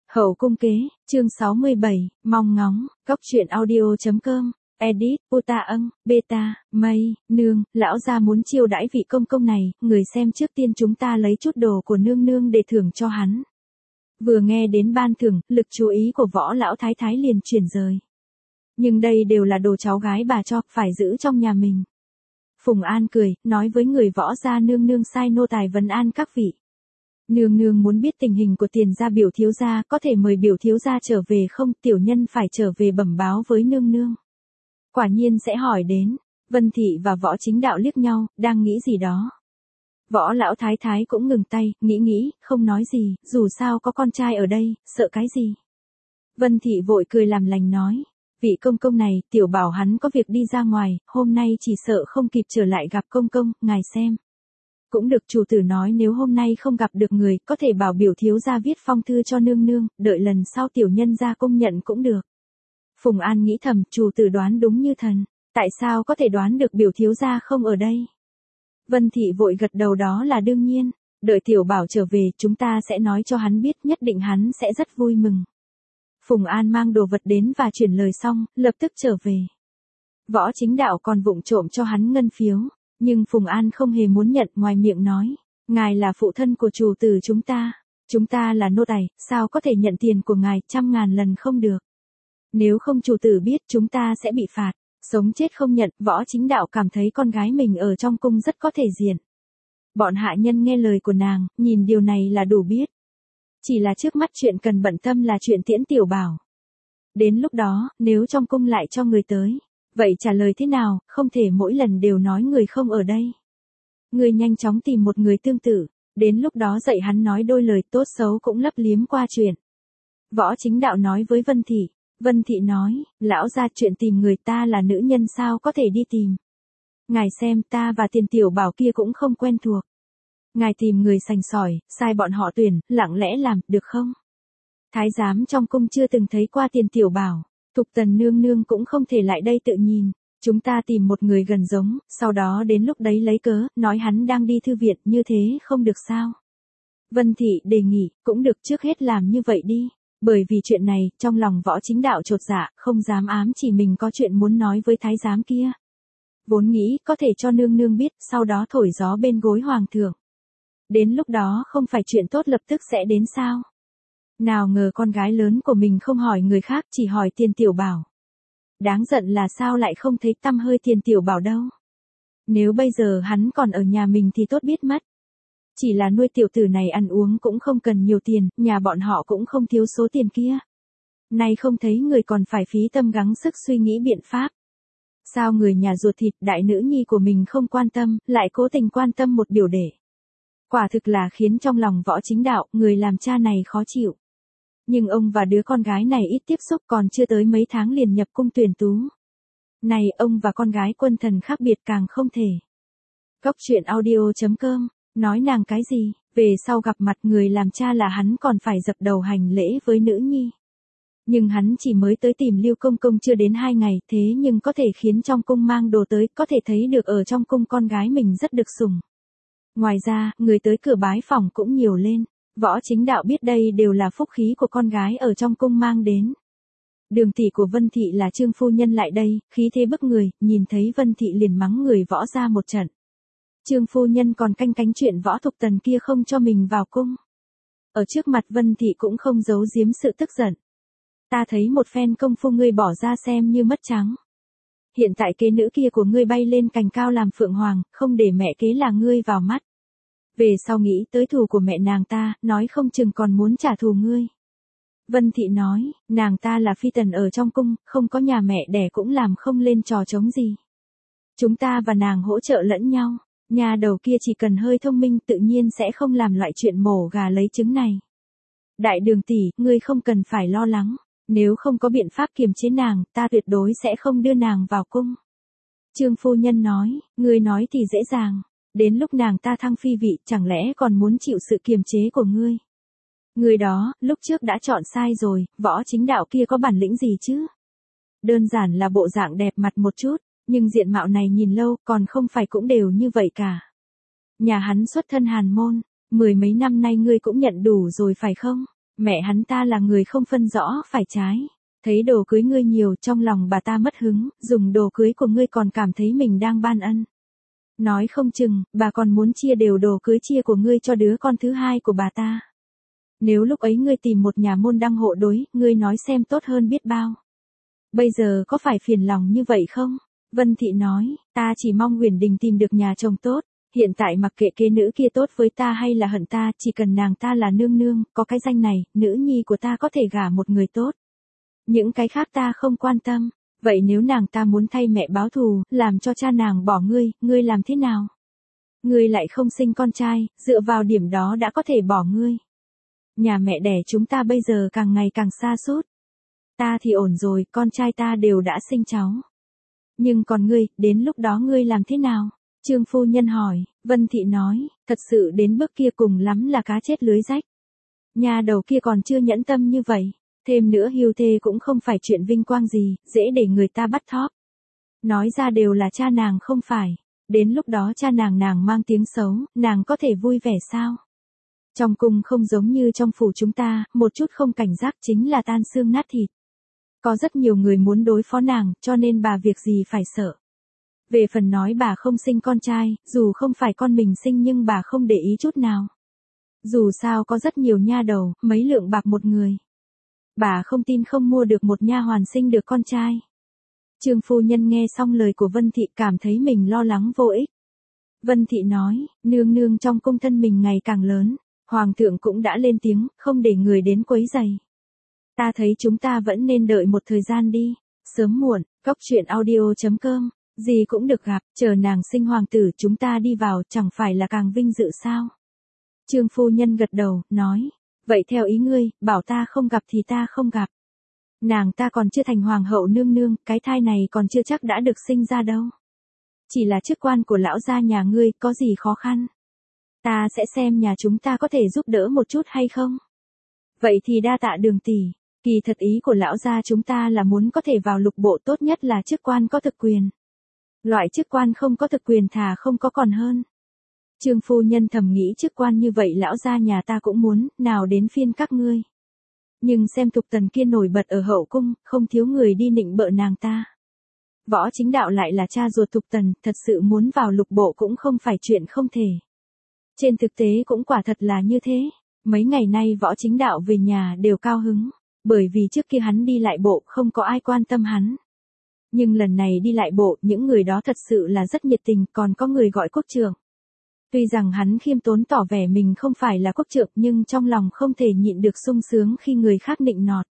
Hậu cung kế, chương 67, mong ngóng, cóc truyện audio.com, edit, Uta beta, mây, nương, lão gia muốn chiêu đãi vị công công này, người xem trước tiên chúng ta lấy chút đồ của nương nương để thưởng cho hắn. Vừa nghe đến ban thưởng, lực chú ý của võ lão thái thái liền chuyển rời. Nhưng đây đều là đồ cháu gái bà cho, phải giữ trong nhà mình. Phùng An cười, nói với người võ gia nương nương sai nô tài vấn an các vị. Nương nương muốn biết tình hình của Tiền gia biểu thiếu gia, có thể mời biểu thiếu gia trở về không, tiểu nhân phải trở về bẩm báo với nương nương. Quả nhiên sẽ hỏi đến, Vân Thị và Võ Chính Đạo liếc nhau, đang nghĩ gì đó. Võ lão thái thái cũng ngừng tay, nghĩ, không nói gì, dù sao có con trai ở đây, sợ cái gì. Vân Thị vội cười làm lành nói, vị công công này, tiểu bảo hắn có việc đi ra ngoài, hôm nay chỉ sợ không kịp trở lại gặp công công, ngài xem. Cũng được chủ tử nói nếu hôm nay không gặp được người, có thể bảo biểu thiếu gia viết phong thư cho nương nương, đợi lần sau tiểu nhân ra công nhận cũng được. Phùng An nghĩ thầm, chủ tử đoán đúng như thần, tại sao có thể đoán được biểu thiếu gia không ở đây? Vân Thị vội gật đầu đó là đương nhiên, đợi tiểu bảo trở về chúng ta sẽ nói cho hắn biết, nhất định hắn sẽ rất vui mừng. Phùng An mang đồ vật đến và chuyển lời xong, lập tức trở về. Võ Chính Đạo còn vụng trộm cho hắn ngân phiếu. Nhưng Phùng An không hề muốn nhận, ngoài miệng nói, ngài là phụ thân của chủ tử chúng ta là nô tài, sao có thể nhận tiền của ngài 100.000 lần không được. Nếu không chủ tử biết chúng ta sẽ bị phạt, sống chết không nhận. Võ Chính Đạo cảm thấy con gái mình ở trong cung rất có thể diện. Bọn hạ nhân nghe lời của nàng, nhìn điều này là đủ biết. Chỉ là trước mắt chuyện cần bận tâm là chuyện tiễn tiểu bảo. Đến lúc đó, nếu trong cung lại cho người tới, vậy trả lời thế nào, không thể mỗi lần đều nói người không ở đây. Người nhanh chóng tìm một người tương tự, đến lúc đó dạy hắn nói đôi lời tốt xấu cũng lấp liếm qua chuyện. Võ Chính Đạo nói với Vân Thị. Vân Thị nói, lão gia chuyện tìm người ta là nữ nhân sao có thể đi tìm. Ngài xem ta và Tiền tiểu bảo kia cũng không quen thuộc. Ngài tìm người sành sỏi, sai bọn họ tuyển, lặng lẽ làm, được không? Thái giám trong cung chưa từng thấy qua Tiền tiểu bảo. Thục Tần nương nương cũng không thể lại đây tự nhìn, chúng ta tìm một người gần giống, sau đó đến lúc đấy lấy cớ, nói hắn đang đi thư viện, như thế không được sao? Vân Thị đề nghị, cũng được, trước hết làm như vậy đi, bởi vì chuyện này, trong lòng Võ Chính Đạo chột dạ, không dám ám chỉ mình có chuyện muốn nói với thái giám kia. Vốn nghĩ có thể cho nương nương biết, sau đó thổi gió bên gối hoàng thượng. Đến lúc đó không phải chuyện tốt lập tức sẽ đến sao? Nào ngờ con gái lớn của mình không hỏi người khác, chỉ hỏi Tiền tiểu bảo. Đáng giận là sao lại không thấy tăm hơi Tiền tiểu bảo đâu. Nếu bây giờ hắn còn ở nhà mình thì tốt biết mất. Chỉ là nuôi tiểu tử này ăn uống cũng không cần nhiều tiền, nhà bọn họ cũng không thiếu số tiền kia. Nay không thấy người còn phải phí tâm gắng sức suy nghĩ biện pháp. Sao người nhà ruột thịt đại nữ nhi của mình không quan tâm, lại cố tình quan tâm một biểu đệ. Quả thực là khiến trong lòng Võ Chính Đạo, người làm cha này khó chịu. Nhưng ông và đứa con gái này ít tiếp xúc, còn chưa tới mấy tháng liền nhập cung tuyển tú. Này, ông và con gái quân thần khác biệt càng không thể. Cóc truyện audio.com, nói nàng cái gì, về sau gặp mặt người làm cha là hắn còn phải dập đầu hành lễ với nữ nhi. Nhưng hắn chỉ mới tới tìm Lưu Công Công chưa đến 2 ngày, thế nhưng có thể khiến trong cung mang đồ tới, có thể thấy được ở trong cung con gái mình rất được sủng. Ngoài ra, người tới cửa bái phỏng cũng nhiều lên. Võ Chính Đạo biết đây đều là phúc khí của con gái ở trong cung mang đến. Đường tỷ của Vân Thị là Trương phu nhân lại đây, khí thế bức người, nhìn thấy Vân Thị liền mắng người Võ ra một trận. Trương phu nhân còn canh cánh chuyện Võ Thục Tần kia không cho mình vào cung. Ở trước mặt Vân Thị cũng không giấu giếm sự tức giận. Ta thấy một phen công phu ngươi bỏ ra xem như mất trắng. Hiện tại kế nữ kia của ngươi bay lên cành cao làm phượng hoàng, không để mẹ kế là ngươi vào mắt. Về sau nghĩ tới thù của mẹ nàng ta, nói không chừng còn muốn trả thù ngươi. Vân Thị nói, nàng ta là phi tần ở trong cung, không có nhà mẹ đẻ cũng làm không lên trò trống gì. Chúng ta và nàng hỗ trợ lẫn nhau, nhà đầu kia chỉ cần hơi thông minh tự nhiên sẽ không làm loại chuyện mổ gà lấy trứng này. Đại đường tỷ, ngươi không cần phải lo lắng, nếu không có biện pháp kiềm chế nàng, ta tuyệt đối sẽ không đưa nàng vào cung. Trương phu nhân nói, ngươi nói thì dễ dàng. Đến lúc nàng ta thăng phi vị, chẳng lẽ còn muốn chịu sự kiềm chế của ngươi? Người đó, lúc trước đã chọn sai rồi, Võ Chính Đạo kia có bản lĩnh gì chứ? Đơn giản là bộ dạng đẹp mặt một chút, nhưng diện mạo này nhìn lâu, còn không phải cũng đều như vậy cả. Nhà hắn xuất thân hàn môn, 10 mấy năm nay ngươi cũng nhận đủ rồi phải không? Mẹ hắn ta là người không phân rõ phải trái. Thấy đồ cưới ngươi nhiều trong lòng bà ta mất hứng, dùng đồ cưới của ngươi còn cảm thấy mình đang ban ân. Nói không chừng, bà còn muốn chia đều đồ cưới chia của ngươi cho đứa con thứ hai của bà ta. Nếu lúc ấy ngươi tìm một nhà môn đăng hộ đối, ngươi nói xem tốt hơn biết bao. Bây giờ có phải phiền lòng như vậy không? Vân Thị nói, ta chỉ mong Huyền Đình tìm được nhà chồng tốt. Hiện tại mặc kệ kế nữ kia tốt với ta hay là hận ta, chỉ cần nàng ta là nương nương, có cái danh này, nữ nhi của ta có thể gả một người tốt. Những cái khác ta không quan tâm. Vậy nếu nàng ta muốn thay mẹ báo thù, làm cho cha nàng bỏ ngươi làm thế nào? Ngươi lại không sinh con trai, dựa vào điểm đó đã có thể bỏ ngươi. Nhà mẹ đẻ chúng ta bây giờ càng ngày càng xa sút. Ta thì ổn rồi, con trai ta đều đã sinh cháu. Nhưng còn ngươi, đến lúc đó ngươi làm thế nào? Trương phu nhân hỏi. Vân Thị nói, thật sự đến bước kia cùng lắm là cá chết lưới rách. Nhà đầu kia còn chưa nhẫn tâm như vậy. Thêm nữa hưu thê cũng không phải chuyện vinh quang gì, dễ để người ta bắt thóp. Nói ra đều là cha nàng không phải. Đến lúc đó cha nàng mang tiếng xấu, nàng có thể vui vẻ sao? Trong cung không giống như trong phủ chúng ta, một chút không cảnh giác chính là tan xương nát thịt. Có rất nhiều người muốn đối phó nàng, cho nên bà việc gì phải sợ. Về phần nói bà không sinh con trai, dù không phải con mình sinh nhưng bà không để ý chút nào. Dù sao có rất nhiều nha đầu, mấy lượng bạc một người. Bà không tin không mua được một nha hoàn sinh được con trai. Trương phu nhân nghe xong lời của Vân Thị cảm thấy mình lo lắng vô ích. Vân Thị nói, nương nương trong cung thân mình ngày càng lớn, hoàng thượng cũng đã lên tiếng, không để người đến quấy rầy. Ta thấy chúng ta vẫn nên đợi một thời gian đi, sớm muộn, coctruyện.audio.com, gì cũng được gặp, chờ nàng sinh hoàng tử chúng ta đi vào chẳng phải là càng vinh dự sao. Trương phu nhân gật đầu, nói, vậy theo ý ngươi, bảo ta không gặp thì ta không gặp. Nàng ta còn chưa thành hoàng hậu nương nương, cái thai này còn chưa chắc đã được sinh ra đâu. Chỉ là chức quan của lão gia nhà ngươi, có gì khó khăn. Ta sẽ xem nhà chúng ta có thể giúp đỡ một chút hay không. Vậy thì đa tạ Đường tỷ. Kỳ thật ý của lão gia chúng ta là muốn có thể vào lục bộ, tốt nhất là chức quan có thực quyền. Loại chức quan không có thực quyền thà không có còn hơn. Trương phu nhân thầm nghĩ chức quan như vậy lão gia nhà ta cũng muốn, nào đến phiên các ngươi. Nhưng xem Thục Tần kia nổi bật ở hậu cung, không thiếu người đi nịnh bợ nàng ta. Võ Chính Đạo lại là cha ruột Thục Tần, thật sự muốn vào lục bộ cũng không phải chuyện không thể. Trên thực tế cũng quả thật là như thế. Mấy ngày nay Võ Chính Đạo về nhà đều cao hứng, bởi vì trước kia hắn đi lại bộ không có ai quan tâm hắn. Nhưng lần này đi lại bộ, những người đó thật sự là rất nhiệt tình, còn có người gọi quốc trưởng. Tuy rằng hắn khiêm tốn tỏ vẻ mình không phải là quốc trưởng nhưng trong lòng không thể nhịn được sung sướng khi người khác nịnh nọt.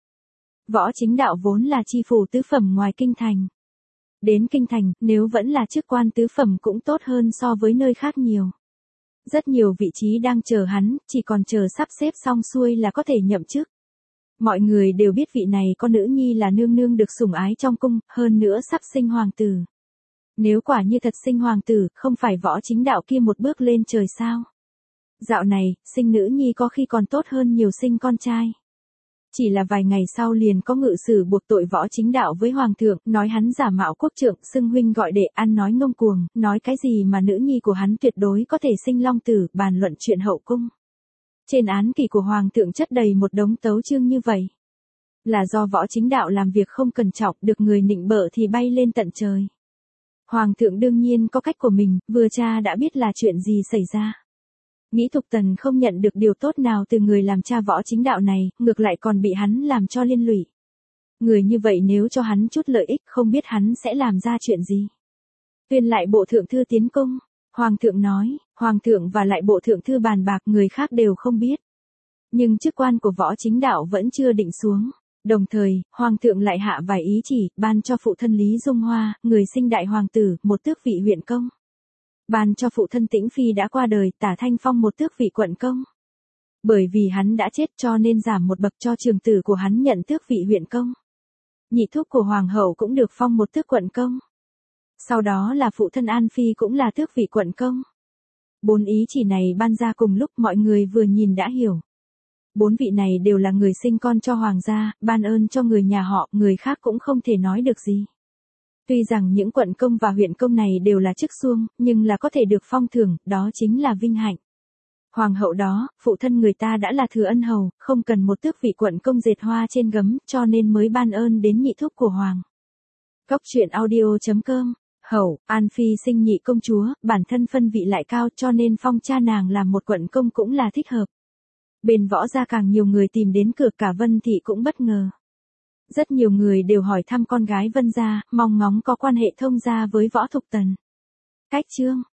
Võ Chính Đạo vốn là chi phủ tứ phẩm ngoài kinh thành. Đến kinh thành, nếu vẫn là chức quan tứ phẩm cũng tốt hơn so với nơi khác nhiều. Rất nhiều vị trí đang chờ hắn, chỉ còn chờ sắp xếp xong xuôi là có thể nhậm chức. Mọi người đều biết vị này có nữ nhi là nương nương được sủng ái trong cung, hơn nữa sắp sinh hoàng tử. Nếu quả như thật sinh hoàng tử, không phải Võ Chính Đạo kia một bước lên trời sao? Dạo này, sinh nữ nhi có khi còn tốt hơn nhiều sinh con trai. Chỉ là vài ngày sau liền có ngự sử buộc tội Võ Chính Đạo với hoàng thượng, nói hắn giả mạo quốc trượng, xưng huynh gọi đệ, ăn nói ngông cuồng, nói cái gì mà nữ nhi của hắn tuyệt đối có thể sinh long tử, bàn luận chuyện hậu cung. Trên án kỷ của hoàng thượng chất đầy một đống tấu chương như vậy. Là do Võ Chính Đạo làm việc không cẩn trọng, được người nịnh bợ thì bay lên tận trời. Hoàng thượng đương nhiên có cách của mình, vừa tra đã biết là chuyện gì xảy ra. Nghĩ Thục Tần không nhận được điều tốt nào từ người làm cha Võ Chính Đạo này, ngược lại còn bị hắn làm cho liên lụy. Người như vậy nếu cho hắn chút lợi ích không biết hắn sẽ làm ra chuyện gì. Tuyên lại bộ thượng thư tiến cung. Hoàng thượng nói, hoàng thượng và lại bộ thượng thư bàn bạc người khác đều không biết. Nhưng chức quan của Võ Chính Đạo vẫn chưa định xuống. Đồng thời, hoàng thượng lại hạ vài ý chỉ, ban cho phụ thân Lý Dung Hoa, người sinh đại hoàng tử, một tước vị huyện công. Ban cho phụ thân Tĩnh Phi đã qua đời, Tả Thanh Phong một tước vị quận công. Bởi vì hắn đã chết cho nên giảm một bậc cho trường tử của hắn nhận tước vị huyện công. Nhị thúc của hoàng hậu cũng được phong một tước quận công. Sau đó là phụ thân An Phi cũng là tước vị quận công. 4 ý chỉ này ban ra cùng lúc mọi người vừa nhìn đã hiểu. 4 vị này đều là người sinh con cho hoàng gia, ban ơn cho người nhà họ, người khác cũng không thể nói được gì. Tuy rằng những quận công và huyện công này đều là chức xuông, nhưng là có thể được phong thưởng, đó chính là vinh hạnh. Hoàng hậu đó, phụ thân người ta đã là thừa ân hầu, không cần một tước vị quận công dệt hoa trên gấm, cho nên mới ban ơn đến nhị thúc của Hoàng. Cốc truyện audio.com. Hậu, An Phi sinh nhị công chúa, bản thân phân vị lại cao cho nên phong cha nàng làm một quận công cũng là thích hợp. Bên Võ gia càng nhiều người tìm đến cửa, cả Vân Thị cũng bất ngờ. Rất nhiều người đều hỏi thăm con gái Vân gia, mong ngóng có quan hệ thông gia với Võ Thục Tần. Cách chương